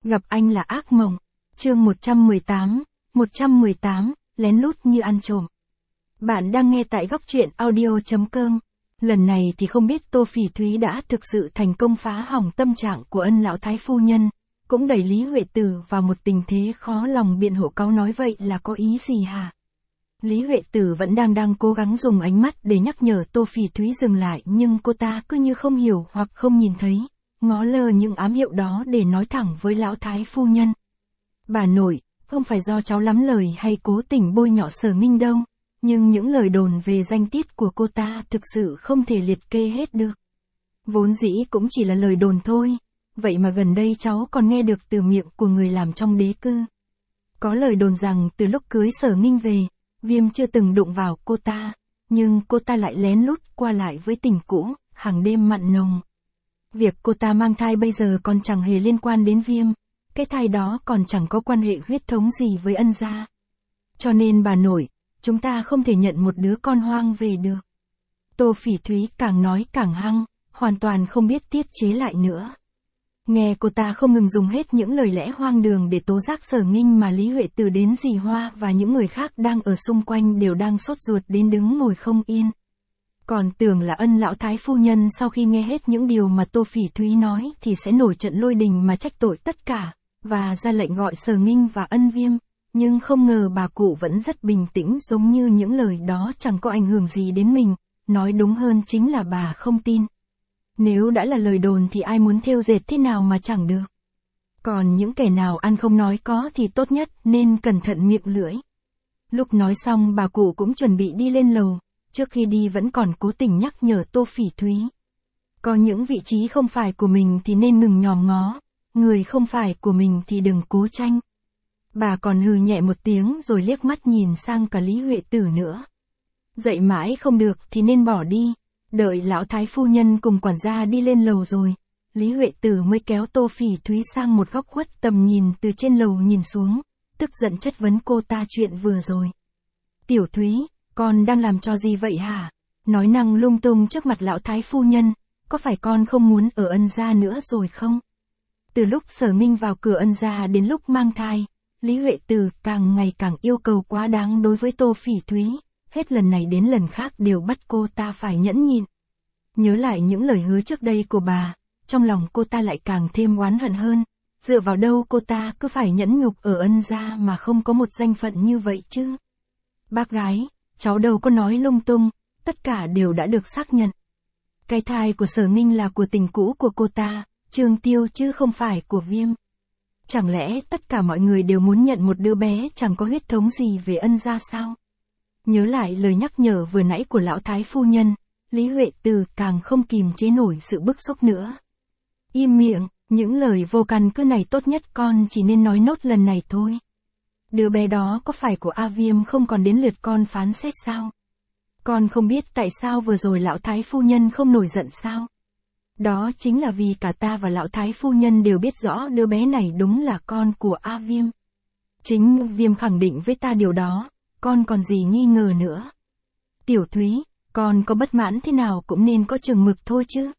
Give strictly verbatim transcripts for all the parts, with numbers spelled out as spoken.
Gặp anh là ác mộng. Chương một trăm mười tám, một trăm mười tám, lén lút như ăn trộm. Bạn đang nghe tại góc truyện audio chấm com. Lần này thì không biết Tô Phỉ Thúy đã thực sự thành công phá hỏng tâm trạng của ân lão thái phu nhân, cũng đẩy Lý Huệ Tử vào một tình thế khó lòng biện hộ. Cáu nói vậy là có ý gì hả? Lý Huệ Tử vẫn đang đang cố gắng dùng ánh mắt để nhắc nhở Tô Phỉ Thúy dừng lại, nhưng cô ta cứ như không hiểu hoặc không nhìn thấy, ngó lơ những ám hiệu đó để nói thẳng với lão thái phu nhân. Bà nội, không phải do cháu lắm lời hay cố tình bôi nhọ Sở Nghinh đâu, nhưng những lời đồn về danh tiết của cô ta thực sự không thể liệt kê hết được. Vốn dĩ cũng chỉ là lời đồn thôi, vậy mà gần đây cháu còn nghe được từ miệng của người làm trong đế cư. Có lời đồn rằng từ lúc cưới Sở Nghinh về, Viêm chưa từng đụng vào cô ta, nhưng cô ta lại lén lút qua lại với tình cũ, hàng đêm mặn nồng. Việc cô ta mang thai bây giờ còn chẳng hề liên quan đến Viêm, cái thai đó còn chẳng có quan hệ huyết thống gì với ân gia. Cho nên bà nội, chúng ta không thể nhận một đứa con hoang về được. Tô Phỉ Thúy càng nói càng hăng, hoàn toàn không biết tiết chế lại nữa. Nghe cô ta không ngừng dùng hết những lời lẽ hoang đường để tố giác Sở Nghinh, mà Lý Huệ Tử đến dì Hoa và những người khác đang ở xung quanh đều đang sốt ruột đến đứng ngồi không yên. Còn tưởng là ân lão thái phu nhân sau khi nghe hết những điều mà Tô Phỉ Thúy nói thì sẽ nổi trận lôi đình mà trách tội tất cả, và ra lệnh gọi Sở Nghinh và ân Viêm, nhưng không ngờ bà cụ vẫn rất bình tĩnh, giống như những lời đó chẳng có ảnh hưởng gì đến mình, nói đúng hơn chính là bà không tin. Nếu đã là lời đồn thì ai muốn thêu dệt thế nào mà chẳng được. Còn những kẻ nào ăn không nói có thì tốt nhất nên cẩn thận miệng lưỡi. Lúc nói xong bà cụ cũng chuẩn bị đi lên lầu, trước khi đi vẫn còn cố tình nhắc nhở Tô Phỉ Thúy. Có những vị trí không phải của mình thì nên ngừng nhòm ngó, người không phải của mình thì đừng cố tranh. Bà còn hừ nhẹ một tiếng rồi liếc mắt nhìn sang cả Lý Huệ Tử nữa. Dậy mãi không được thì nên bỏ đi. Đợi lão thái phu nhân cùng quản gia đi lên lầu rồi, Lý Huệ Tử mới kéo Tô Phỉ Thúy sang một góc khuất tầm nhìn từ trên lầu nhìn xuống, tức giận chất vấn cô ta chuyện vừa rồi. Tiểu Thúy, con đang làm trò gì vậy hả? Nói năng lung tung trước mặt lão thái phu nhân, có phải con không muốn ở ân gia nữa rồi không? Từ lúc Sở Nghinh vào cửa ân gia đến lúc mang thai, Lý Huệ Tử càng ngày càng yêu cầu quá đáng đối với Tô Phỉ Thúy. Hết lần này đến lần khác đều bắt cô ta phải nhẫn nhịn. Nhớ lại những lời hứa trước đây của bà, trong lòng cô ta lại càng thêm oán hận hơn. Dựa vào đâu cô ta cứ phải nhẫn nhục ở ân gia mà không có một danh phận như vậy chứ? Bác gái, cháu đâu có nói lung tung, tất cả đều đã được xác nhận. Cái thai của Sở Nghinh là của tình cũ của cô ta, Trương Tiêu, chứ không phải của Viêm. Chẳng lẽ tất cả mọi người đều muốn nhận một đứa bé chẳng có huyết thống gì về ân gia sao? Nhớ lại lời nhắc nhở vừa nãy của lão thái phu nhân, Lý Huệ Tử càng không kìm chế nổi sự bức xúc nữa. Im miệng, những lời vô căn cứ này tốt nhất con chỉ nên nói nốt lần này thôi. Đứa bé đó có phải của A Viêm không còn đến lượt con phán xét sao? Con không biết tại sao vừa rồi lão thái phu nhân không nổi giận sao? Đó chính là vì cả ta và lão thái phu nhân đều biết rõ đứa bé này đúng là con của A Viêm. Chính Viêm khẳng định với ta điều đó. Con còn gì nghi ngờ nữa. Tiểu Thúy, con có bất mãn thế nào cũng nên có chừng mực thôi chứ.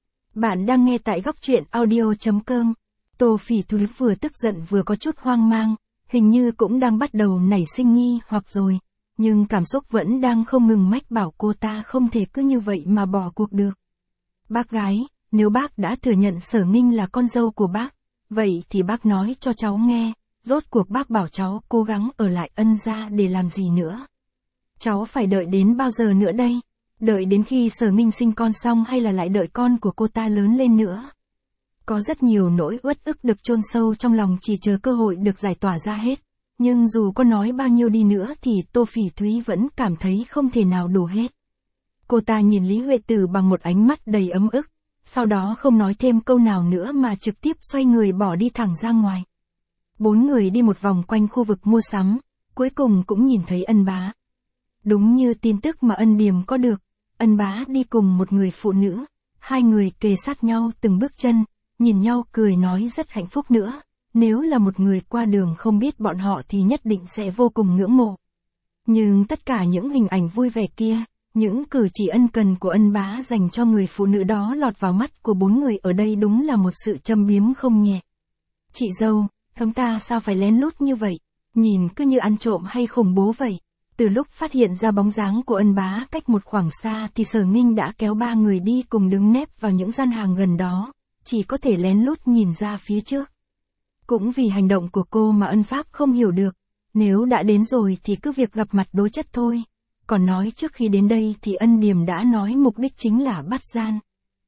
Bạn đang nghe tại góc truyện audio chấm com. Tô Phỉ Thúy vừa tức giận vừa có chút hoang mang, hình như cũng đang bắt đầu nảy sinh nghi hoặc rồi, nhưng cảm xúc vẫn đang không ngừng mách bảo cô ta không thể cứ như vậy mà bỏ cuộc được. Bác gái, nếu bác đã thừa nhận Sở Nghinh là con dâu của bác, vậy thì bác nói cho cháu nghe. Rốt cuộc bác bảo cháu cố gắng ở lại ân gia để làm gì nữa? Cháu phải đợi đến bao giờ nữa đây? Đợi đến khi Sở Nghinh sinh con xong hay là lại đợi con của cô ta lớn lên nữa? Có rất nhiều nỗi uất ức được chôn sâu trong lòng chỉ chờ cơ hội được giải tỏa ra hết. Nhưng dù có nói bao nhiêu đi nữa thì Tô Phỉ Thúy vẫn cảm thấy không thể nào đủ hết. Cô ta nhìn Lý Huệ Tử bằng một ánh mắt đầy ấm ức, sau đó không nói thêm câu nào nữa mà trực tiếp xoay người bỏ đi thẳng ra ngoài. Bốn người đi một vòng quanh khu vực mua sắm, cuối cùng cũng nhìn thấy Ân Bá. Đúng như tin tức mà Ân Điềm có được, Ân Bá đi cùng một người phụ nữ, hai người kề sát nhau từng bước chân, nhìn nhau cười nói rất hạnh phúc nữa. Nếu là một người qua đường không biết bọn họ thì nhất định sẽ vô cùng ngưỡng mộ. Nhưng tất cả những hình ảnh vui vẻ kia, những cử chỉ ân cần của Ân Bá dành cho người phụ nữ đó lọt vào mắt của bốn người ở đây đúng là một sự châm biếm không nhẹ. Chị dâu, chúng ta sao phải lén lút như vậy? Nhìn cứ như ăn trộm hay khủng bố vậy. Từ lúc phát hiện ra bóng dáng của Ân Bá cách một khoảng xa thì Sở Nghinh đã kéo ba người đi cùng đứng nép vào những gian hàng gần đó, chỉ có thể lén lút nhìn ra phía trước. Cũng vì hành động của cô mà Ân Pháp không hiểu được, nếu đã đến rồi thì cứ việc gặp mặt đối chất thôi. Còn nói trước khi đến đây thì Ân Điềm đã nói mục đích chính là bắt gian.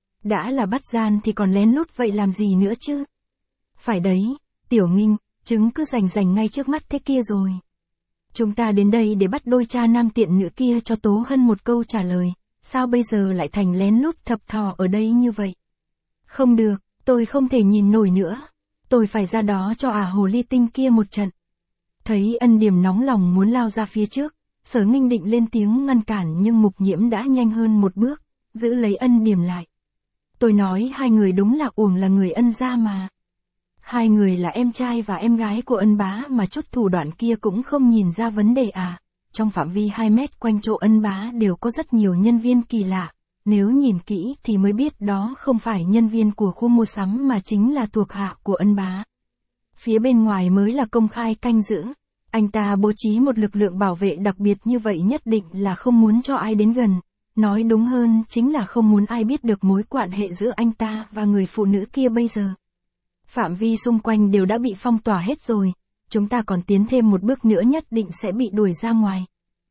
Đã là bắt gian thì còn lén lút vậy làm gì nữa chứ? Phải đấy, Tiểu Nghinh, chứng cứ rành rành ngay trước mắt thế kia rồi. Chúng ta đến đây để bắt đôi cha nam tiện nữ kia cho Tố Hân một câu trả lời, sao bây giờ lại thành lén lút thập thò ở đây như vậy? Không được, tôi không thể nhìn nổi nữa. Tôi phải ra đó cho ả hồ ly tinh kia một trận. Thấy Ân Điềm nóng lòng muốn lao ra phía trước, Sở Nghinh định lên tiếng ngăn cản nhưng Mục Nhiễm đã nhanh hơn một bước, giữ lấy Ân Điềm lại. Tôi nói hai người đúng là uổng là người Ân gia mà. Hai người là em trai và em gái của Ân Bá mà chút thủ đoạn kia cũng không nhìn ra vấn đề à. Trong phạm vi hai mét quanh chỗ Ân Bá đều có rất nhiều nhân viên kỳ lạ. Nếu nhìn kỹ thì mới biết đó không phải nhân viên của khu mua sắm mà chính là thuộc hạ của Ân Bá. Phía bên ngoài mới là công khai canh giữ. Anh ta bố trí một lực lượng bảo vệ đặc biệt như vậy nhất định là không muốn cho ai đến gần. Nói đúng hơn chính là không muốn ai biết được mối quan hệ giữa anh ta và người phụ nữ kia bây giờ. Phạm vi xung quanh đều đã bị phong tỏa hết rồi. Chúng ta còn tiến thêm một bước nữa nhất định sẽ bị đuổi ra ngoài.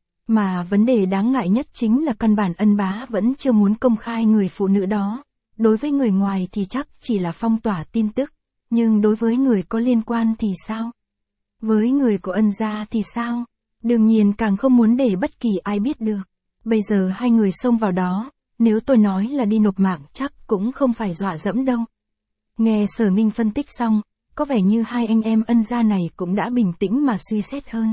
Mà vấn đề đáng ngại nhất chính là căn bản Ân Bá vẫn chưa muốn công khai người phụ nữ đó. Đối với người ngoài thì chắc chỉ là phong tỏa tin tức. Nhưng đối với người có liên quan thì sao? Với người của Ân gia thì sao? Đương nhiên càng không muốn để bất kỳ ai biết được. Bây giờ hai người xông vào đó, nếu tôi nói là đi nộp mạng chắc cũng không phải dọa dẫm đâu. Nghe Sở Nghinh phân tích xong, có vẻ như hai anh em Ân gia này cũng đã bình tĩnh mà suy xét hơn.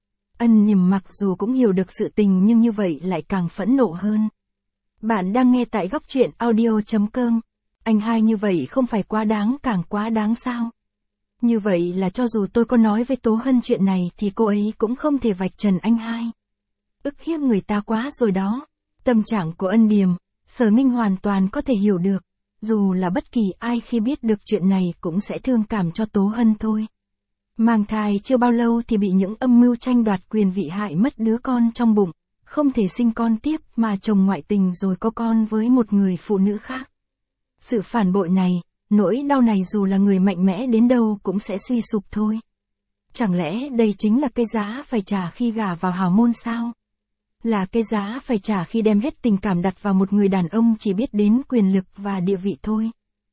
Ân Niềm mặc dù cũng hiểu được sự tình nhưng như vậy lại càng phẫn nộ hơn. Bạn đang nghe tại góc truyện audio chấm com. Anh hai như vậy không phải quá đáng càng quá đáng sao? Như vậy là cho dù tôi có nói với Tố Hân chuyện này thì cô ấy cũng không thể vạch trần anh hai. Ức hiếp người ta quá rồi đó. Tâm trạng của Ân Điềm, Sở Nghinh hoàn toàn có thể hiểu được. Dù là bất kỳ ai khi biết được chuyện này cũng sẽ thương cảm cho Tố Hân thôi. Mang thai chưa bao lâu thì bị những âm mưu tranh đoạt quyền vị hại mất đứa con trong bụng, không thể sinh con tiếp mà chồng ngoại tình rồi có con với một người phụ nữ khác. Sự phản bội này, nỗi đau này dù là người mạnh mẽ đến đâu cũng sẽ suy sụp thôi. Chẳng lẽ đây chính là cái giá phải trả khi gả vào hào môn sao? Là cái giá phải trả khi đem hết tình cảm đặt vào một người đàn ông chỉ biết đến quyền lực và địa vị thôi.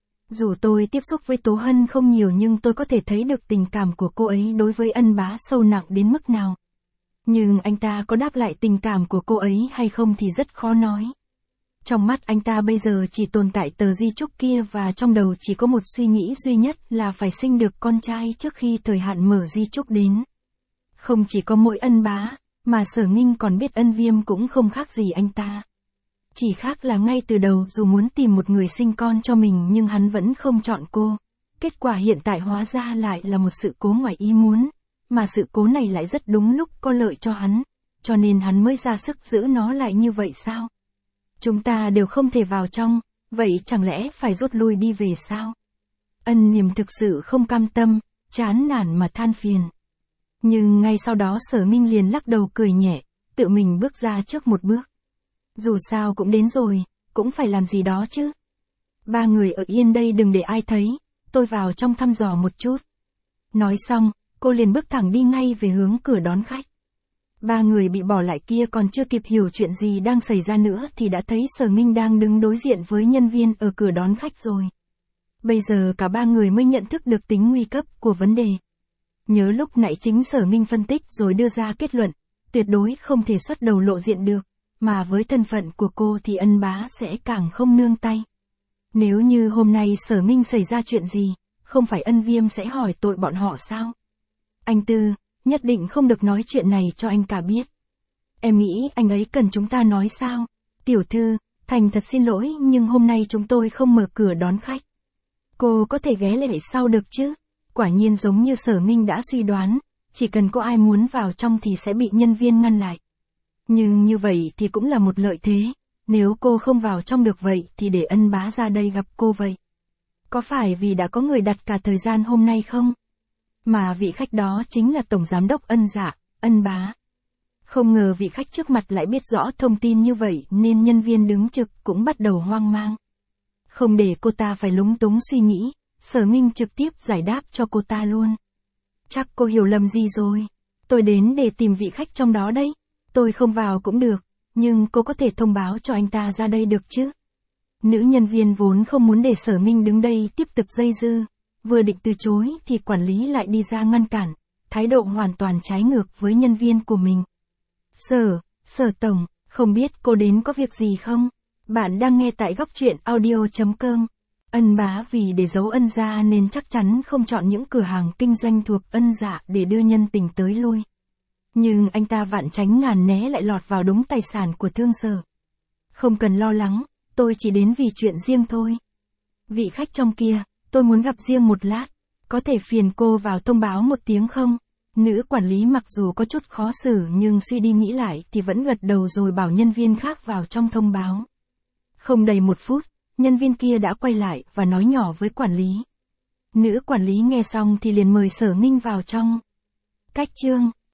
Dù tôi tiếp xúc với Tố Hân không nhiều nhưng tôi có thể thấy được tình cảm của cô ấy đối với Ân Bá sâu nặng đến mức nào. Nhưng anh ta có đáp lại tình cảm của cô ấy hay không thì rất khó nói. Trong mắt anh ta bây giờ chỉ tồn tại tờ di chúc kia và trong đầu chỉ có một suy nghĩ duy nhất là phải sinh được con trai trước khi thời hạn mở di chúc đến. Không chỉ có mỗi Ân Bá, mà Sở Nghinh còn biết Ân Viêm cũng không khác gì anh ta. Chỉ khác là ngay từ đầu dù muốn tìm một người sinh con cho mình nhưng hắn vẫn không chọn cô. Kết quả hiện tại hóa ra lại là một sự cố ngoài ý muốn, mà sự cố này lại rất đúng lúc có lợi cho hắn, cho nên hắn mới ra sức giữ nó lại như vậy sao? Chúng ta đều không thể vào trong, vậy chẳng lẽ phải rút lui đi về sao? Ân Niềm thực sự không cam tâm, chán nản mà than phiền. Nhưng ngay sau đó Sở Nghinh liền lắc đầu cười nhẹ, tự mình bước ra trước một bước. Dù sao cũng đến rồi, cũng phải làm gì đó chứ. Ba người ở yên đây đừng để ai thấy, tôi vào trong thăm dò một chút. Nói xong, cô liền bước thẳng đi ngay về hướng cửa đón khách. Ba người bị bỏ lại kia còn chưa kịp hiểu chuyện gì đang xảy ra nữa thì đã thấy Sở Nghinh đang đứng đối diện với nhân viên ở cửa đón khách rồi. Bây giờ cả ba người mới nhận thức được tính nguy cấp của vấn đề. Nhớ lúc nãy chính Sở Nghinh phân tích rồi đưa ra kết luận, tuyệt đối không thể xuất đầu lộ diện được, mà với thân phận của cô thì Ân Bá sẽ càng không nương tay. Nếu như hôm nay Sở Nghinh xảy ra chuyện gì, không phải Ân Viêm sẽ hỏi tội bọn họ sao? Anh Tư, nhất định không được nói chuyện này cho anh cả biết. Em nghĩ anh ấy cần chúng ta nói sao? Tiểu thư, thành thật xin lỗi nhưng hôm nay chúng tôi không mở cửa đón khách. Cô có thể ghé lại sau được chứ? Quả nhiên giống như Sở Nghinh đã suy đoán, chỉ cần có ai muốn vào trong thì sẽ bị nhân viên ngăn lại. Nhưng như vậy thì cũng là một lợi thế, nếu cô không vào trong được vậy thì để Ân Bá ra đây gặp cô vậy. Có phải vì đã có người đặt cả thời gian hôm nay không? Mà vị khách đó chính là Tổng Giám đốc Ân Dạ, Ân Bá. Không ngờ vị khách trước mặt lại biết rõ thông tin như vậy nên nhân viên đứng trực cũng bắt đầu hoang mang. Không để cô ta phải lúng túng suy nghĩ, Sở Nghinh trực tiếp giải đáp cho cô ta luôn. Chắc cô hiểu lầm gì rồi. Tôi đến để tìm vị khách trong đó đấy. Tôi không vào cũng được, nhưng cô có thể thông báo cho anh ta ra đây được chứ? Nữ nhân viên vốn không muốn để Sở Nghinh đứng đây tiếp tục dây dưa. Vừa định từ chối thì quản lý lại đi ra ngăn cản, thái độ hoàn toàn trái ngược với nhân viên của mình. Sở, Sở Tổng, không biết cô đến có việc gì không? Bạn đang nghe tại góc truyện audio chấm com. Ân Bá vì để giấu Ân gia nên chắc chắn không chọn những cửa hàng kinh doanh thuộc Ân Dạ để đưa nhân tình tới lui. Nhưng anh ta vạn tránh ngàn né lại lọt vào đống tài sản của thương Sở. Không cần lo lắng, tôi chỉ đến vì chuyện riêng thôi. Vị khách trong kia, tôi muốn gặp riêng một lát, có thể phiền cô vào thông báo một tiếng không? Nữ quản lý mặc dù có chút khó xử nhưng suy đi nghĩ lại thì vẫn gật đầu rồi bảo nhân viên khác vào trong thông báo. Không đầy một phút, nhân viên kia đã quay lại và nói nhỏ với quản lý. Nữ quản lý nghe xong thì liền mời Sở Nghinh vào trong. Cách chương